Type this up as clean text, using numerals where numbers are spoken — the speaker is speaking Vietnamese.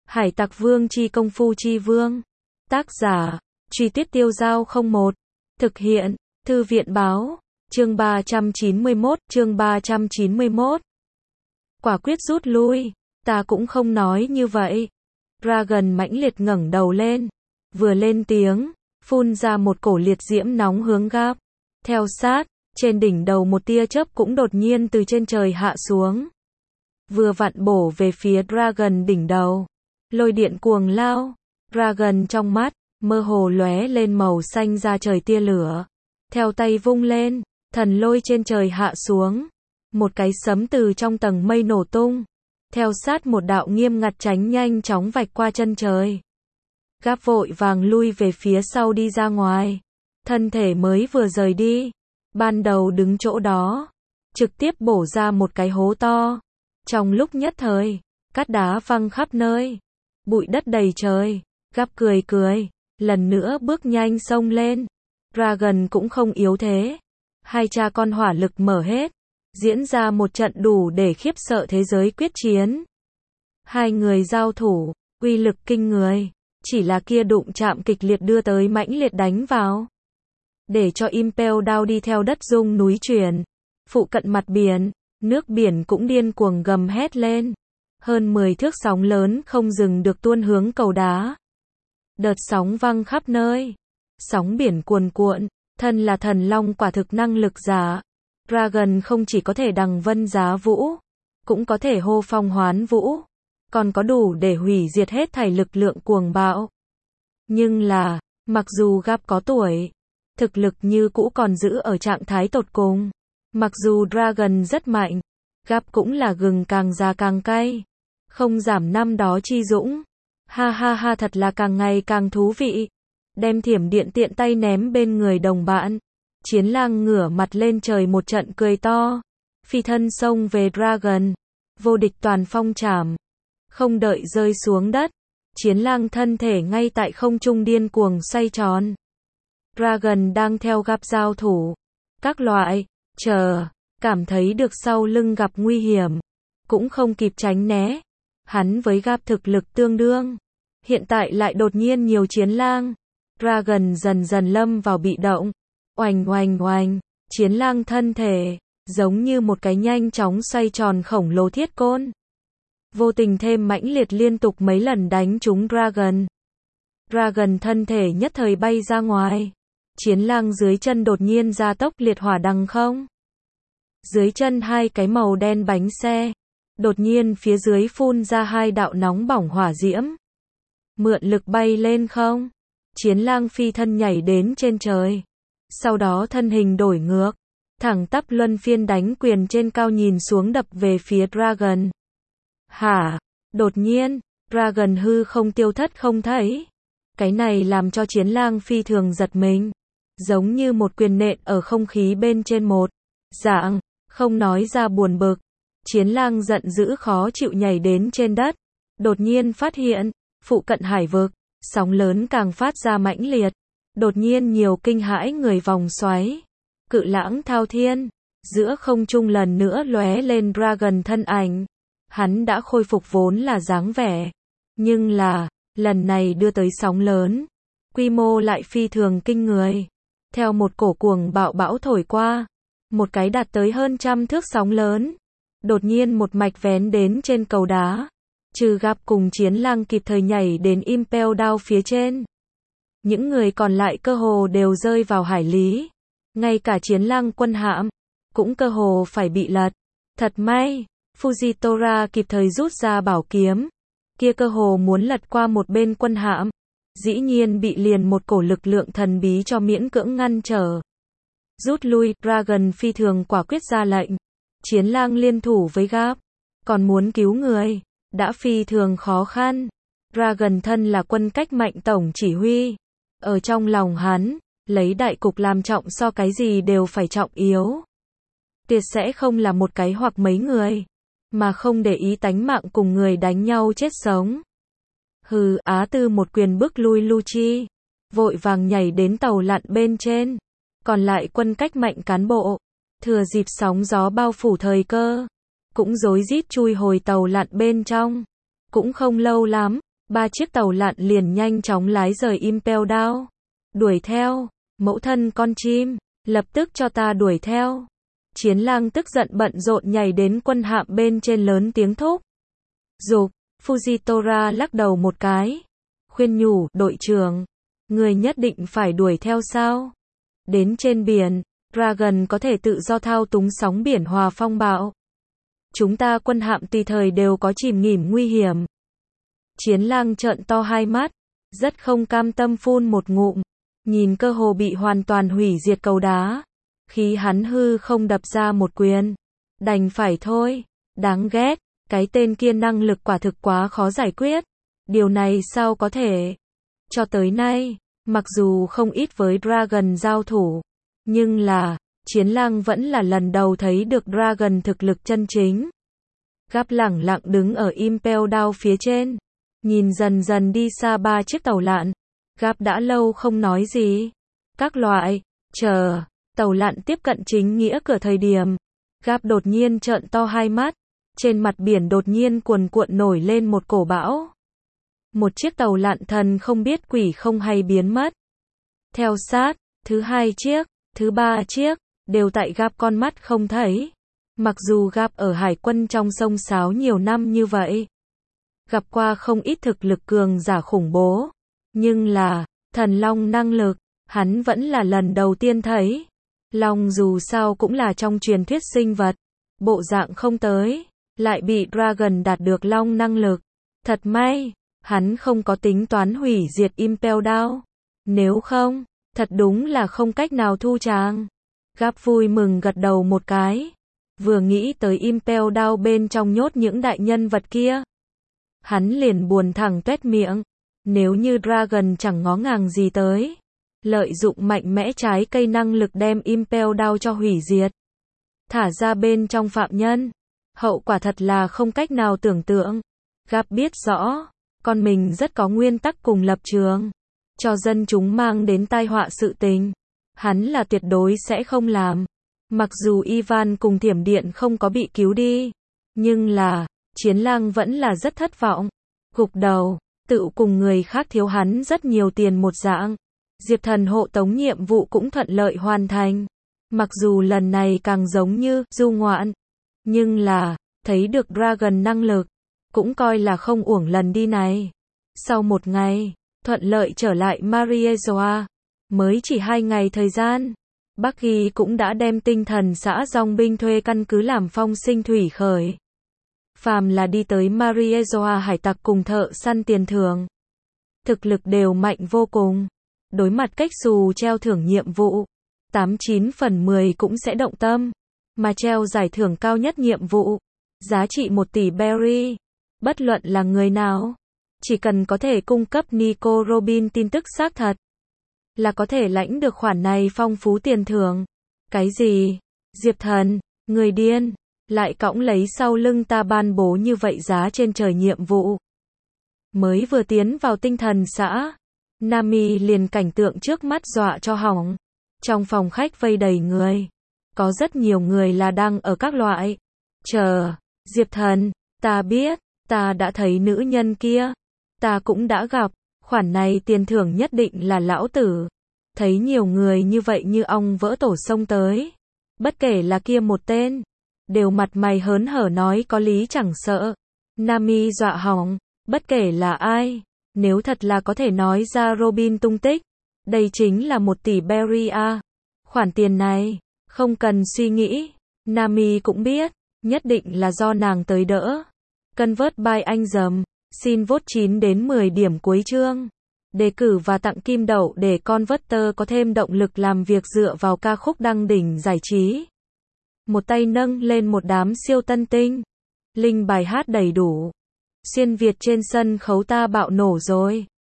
Hải Tặc Vương chi công phu chi vương. Tác giả, Truy Tuyết Tiêu Giao 01. Thực hiện, Thư viện Báo. Chương 391. Quả quyết rút lui. Ta cũng không nói như vậy. Dragon mãnh liệt ngẩng đầu lên. Vừa lên tiếng, phun ra một cổ liệt diễm nóng hướng Gap. Theo sát, trên đỉnh đầu một tia chớp cũng đột nhiên từ trên trời hạ xuống. Vừa vặn bổ về phía Dragon đỉnh đầu. Lôi điện cuồng lao. Dragon trong mắt, mơ hồ lóe lên màu xanh ra trời tia lửa. Theo tay vung lên, thần lôi trên trời hạ xuống. Một cái sấm từ trong tầng mây nổ tung. Theo sát một đạo nghiêm ngặt tránh nhanh chóng vạch qua chân trời. Gap vội vàng lui về phía sau đi ra ngoài. Thân thể mới vừa rời đi. Ban đầu đứng chỗ đó. Trực tiếp bổ ra một cái hố to. Trong lúc nhất thời, cát đá văng khắp nơi. Bụi đất đầy trời. Gap cười cười. Lần nữa bước nhanh xông lên. Dragon cũng không yếu thế. Hai cha con hỏa lực mở hết. Diễn ra một trận đủ để khiếp sợ thế giới quyết chiến. Hai người giao thủ, uy lực kinh người. Chỉ là kia đụng chạm kịch liệt đưa tới mãnh liệt đánh vào. Để cho Impel Down đi theo đất rung núi chuyển. Phụ cận mặt biển, nước biển cũng điên cuồng gầm hét lên. Hơn 10 thước sóng lớn không dừng được tuôn hướng cầu đá. Đợt sóng văng khắp nơi. Sóng biển cuồn cuộn, thân là thần long quả thực năng lực giả. Dragon không chỉ có thể đằng vân giá vũ, cũng có thể hô phong hoán vũ, còn có đủ để hủy diệt hết thảy lực lượng cuồng bạo. Nhưng là, mặc dù Gap có tuổi, thực lực như cũ còn giữ ở trạng thái tột cùng. Mặc dù Dragon rất mạnh, Gap cũng là gừng càng già càng cay, không giảm năm đó chi dũng. Ha ha ha, thật là càng ngày càng thú vị. Đem thiểm điện tiện tay ném bên người đồng bạn. Chiến lang ngửa mặt lên trời một trận cười to. Phi thân xông về Dragon. Vô địch toàn phong trảm. Không đợi rơi xuống đất. Chiến lang thân thể ngay tại không trung điên cuồng xoay tròn. Dragon đang theo Gap giao thủ. Các loại, cảm thấy được sau lưng gặp nguy hiểm. Cũng không kịp tránh né. Hắn với Gap thực lực tương đương. Hiện tại lại đột nhiên nhiều chiến lang. Dragon dần dần lâm vào bị động. Oành oành oành, chiến lang thân thể, giống như một cái nhanh chóng xoay tròn khổng lồ thiết côn. Vô tình thêm mãnh liệt liên tục mấy lần đánh trúng Dragon. Dragon thân thể nhất thời bay ra ngoài. Chiến lang dưới chân đột nhiên gia tốc liệt hỏa đằng không. Dưới chân hai cái màu đen bánh xe. Đột nhiên phía dưới phun ra hai đạo nóng bỏng hỏa diễm. Mượn lực bay lên không. Chiến lang phi thân nhảy đến trên trời. Sau đó thân hình đổi ngược. Thẳng tắp luân phiên đánh quyền trên cao nhìn xuống đập về phía Dragon. Hả? Đột nhiên, Dragon hư không tiêu thất không thấy. Cái này làm cho chiến lang phi thường giật mình. Giống như một quyền nện ở không khí bên trên một dạng, không nói ra buồn bực. Chiến lang giận dữ khó chịu nhảy đến trên đất. Đột nhiên phát hiện, phụ cận hải vực, sóng lớn càng phát ra mãnh liệt. Đột nhiên nhiều kinh hãi người vòng xoáy. Cự lãng thao thiên. Giữa không trung lần nữa lóe lên Dragon thân ảnh. Hắn đã khôi phục vốn là dáng vẻ. Nhưng là, lần này đưa tới sóng lớn. Quy mô lại phi thường kinh người. Theo một cổ cuồng bạo bão thổi qua. Một cái đạt tới hơn 100 thước sóng lớn. Đột nhiên một mạch vén đến trên cầu đá. Trừ Gap cùng chiến lang kịp thời nhảy đến Impel Down phía trên. Những người còn lại cơ hồ đều rơi vào hải lý. Ngay cả chiến lang quân hạm, cũng cơ hồ phải bị lật. Thật may, Fujitora kịp thời rút ra bảo kiếm. Kia cơ hồ muốn lật qua một bên quân hạm. Dĩ nhiên bị liền một cổ lực lượng thần bí cho miễn cưỡng ngăn trở. Rút lui, Dragon phi thường quả quyết ra lệnh. Chiến lang liên thủ với Gap. Còn muốn cứu người, đã phi thường khó khăn. Dragon thân là quân cách mạnh tổng chỉ huy. Ở trong lòng hắn, lấy đại cục làm trọng so cái gì đều phải trọng yếu. Tuyệt sẽ không là một cái hoặc mấy người, mà không để ý tánh mạng cùng người đánh nhau chết sống. Hừ, Á Tư một quyền bước lui Lucci, vội vàng nhảy đến tàu lặn bên trên. Còn lại quân cách mạnh cán bộ, thừa dịp sóng gió bao phủ thời cơ, cũng rối rít chui hồi tàu lặn bên trong. Cũng không lâu lắm, 3 chiếc tàu lặn liền nhanh chóng lái rời Impel Down. Đuổi theo, mẫu thân con chim, lập tức cho ta đuổi theo. Chiến lang tức giận bận rộn nhảy đến quân hạm bên trên lớn tiếng thúc giục. Fujitora lắc đầu một cái, khuyên nhủ, đội trưởng, người nhất định phải đuổi theo sao? Đến trên biển, Dragon có thể tự do thao túng sóng biển hòa phong bạo. Chúng ta quân hạm tùy thời đều có chìm nghỉm nguy hiểm. Chiến lang trợn to hai mắt, rất không cam tâm phun một ngụm, nhìn cơ hồ bị hoàn toàn hủy diệt cầu đá. Khi hắn hư không đập ra một quyền, đành phải thôi, đáng ghét, cái tên kia năng lực quả thực quá khó giải quyết. Điều này sao có thể? Cho tới nay, mặc dù không ít với Dragon giao thủ, nhưng là, Chiến lang vẫn là lần đầu thấy được Dragon thực lực chân chính. Gap lẳng lặng đứng ở Impel Down phía trên, nhìn dần dần đi xa 3 chiếc tàu lặn. Gap đã lâu không nói gì. Các loại, chờ, tàu lặn tiếp cận chính nghĩa cửa thời điểm. Gap đột nhiên trợn to hai mắt, trên mặt biển đột nhiên cuồn cuộn nổi lên một cổ bão. Một chiếc tàu lặn thần không biết quỷ không hay biến mất. Theo sát, thứ 2 chiếc, thứ 3 chiếc, đều tại Gap con mắt không thấy. Mặc dù Gap ở hải quân trong sông sáo nhiều năm như vậy, gặp qua không ít thực lực cường giả khủng bố, nhưng là, thần long năng lực, hắn vẫn là lần đầu tiên thấy. Long dù sao cũng là trong truyền thuyết sinh vật, bộ dạng không tới, lại bị Dragon đạt được long năng lực. Thật may, hắn không có tính toán hủy diệt Impel Down. Nếu không, thật đúng là không cách nào thu tràng. Gap vui mừng gật đầu một cái. Vừa nghĩ tới Impel Down bên trong nhốt những đại nhân vật kia, hắn liền buồn thẳng tuét miệng. Nếu như Dragon chẳng ngó ngàng gì tới, lợi dụng mạnh mẽ trái cây năng lực đem Impel Down cho hủy diệt, thả ra bên trong phạm nhân, hậu quả thật là không cách nào tưởng tượng. Gap biết rõ, con mình rất có nguyên tắc cùng lập trường, cho dân chúng mang đến tai họa sự tình, hắn là tuyệt đối sẽ không làm. Mặc dù Ivan cùng Thiểm Điện không có bị cứu đi, nhưng là, Chiến lang vẫn là rất thất vọng. Gục đầu, tự cùng người khác thiếu hắn rất nhiều tiền một dạng. Diệp Thần hộ tống nhiệm vụ cũng thuận lợi hoàn thành. Mặc dù lần này càng giống như du ngoạn, nhưng là, thấy được Dragon năng lực, cũng coi là không uổng lần đi này. Sau một ngày, thuận lợi trở lại Mariejoa, mới chỉ 2 ngày thời gian, Bucky cũng đã đem tinh thần xã dòng binh thuê căn cứ làm phong sinh thủy khởi. Phàm là đi tới Mariejoa hải tặc cùng thợ săn tiền thưởng, thực lực đều mạnh vô cùng. Đối mặt cách xù treo thưởng nhiệm vụ, 89 phần 10 cũng sẽ động tâm. Mà treo giải thưởng cao nhất nhiệm vụ, giá trị 1 tỷ berry. Bất luận là người nào, chỉ cần có thể cung cấp Nico Robin tin tức xác thật, là có thể lãnh được khoản này phong phú tiền thưởng. Cái gì? Diệp Thần, người điên, lại cõng lấy sau lưng ta ban bố như vậy giá trên trời nhiệm vụ. Mới vừa tiến vào tinh thần xã, Nami liền cảnh tượng trước mắt dọa cho hỏng. Trong phòng khách vây đầy người, có rất nhiều người là đang ở các loại. Chờ, Diệp Thần, ta biết, ta đã thấy nữ nhân kia, ta cũng đã gặp, khoản này tiền thưởng nhất định là lão tử. Thấy nhiều người như vậy như ong vỡ tổ xông tới, bất kể là kia một tên, đều mặt mày hớn hở nói có lý chẳng sợ. Nami dọa hỏng, bất kể là ai, nếu thật là có thể nói ra Robin tung tích, đây chính là 1 tỷ berry a. Khoản tiền này, không cần suy nghĩ, Nami cũng biết, nhất định là do nàng tới đỡ. Convert by anh dầm, xin vote 9 đến 10 điểm cuối chương. Đề cử và tặng kim đậu để Converter có thêm động lực làm việc dựa vào ca khúc đăng đỉnh giải trí. Một tay nâng lên một đám siêu tân tinh. Link bài hát đầy đủ. Xuyên Việt trên sân khấu ta bạo nổ rồi.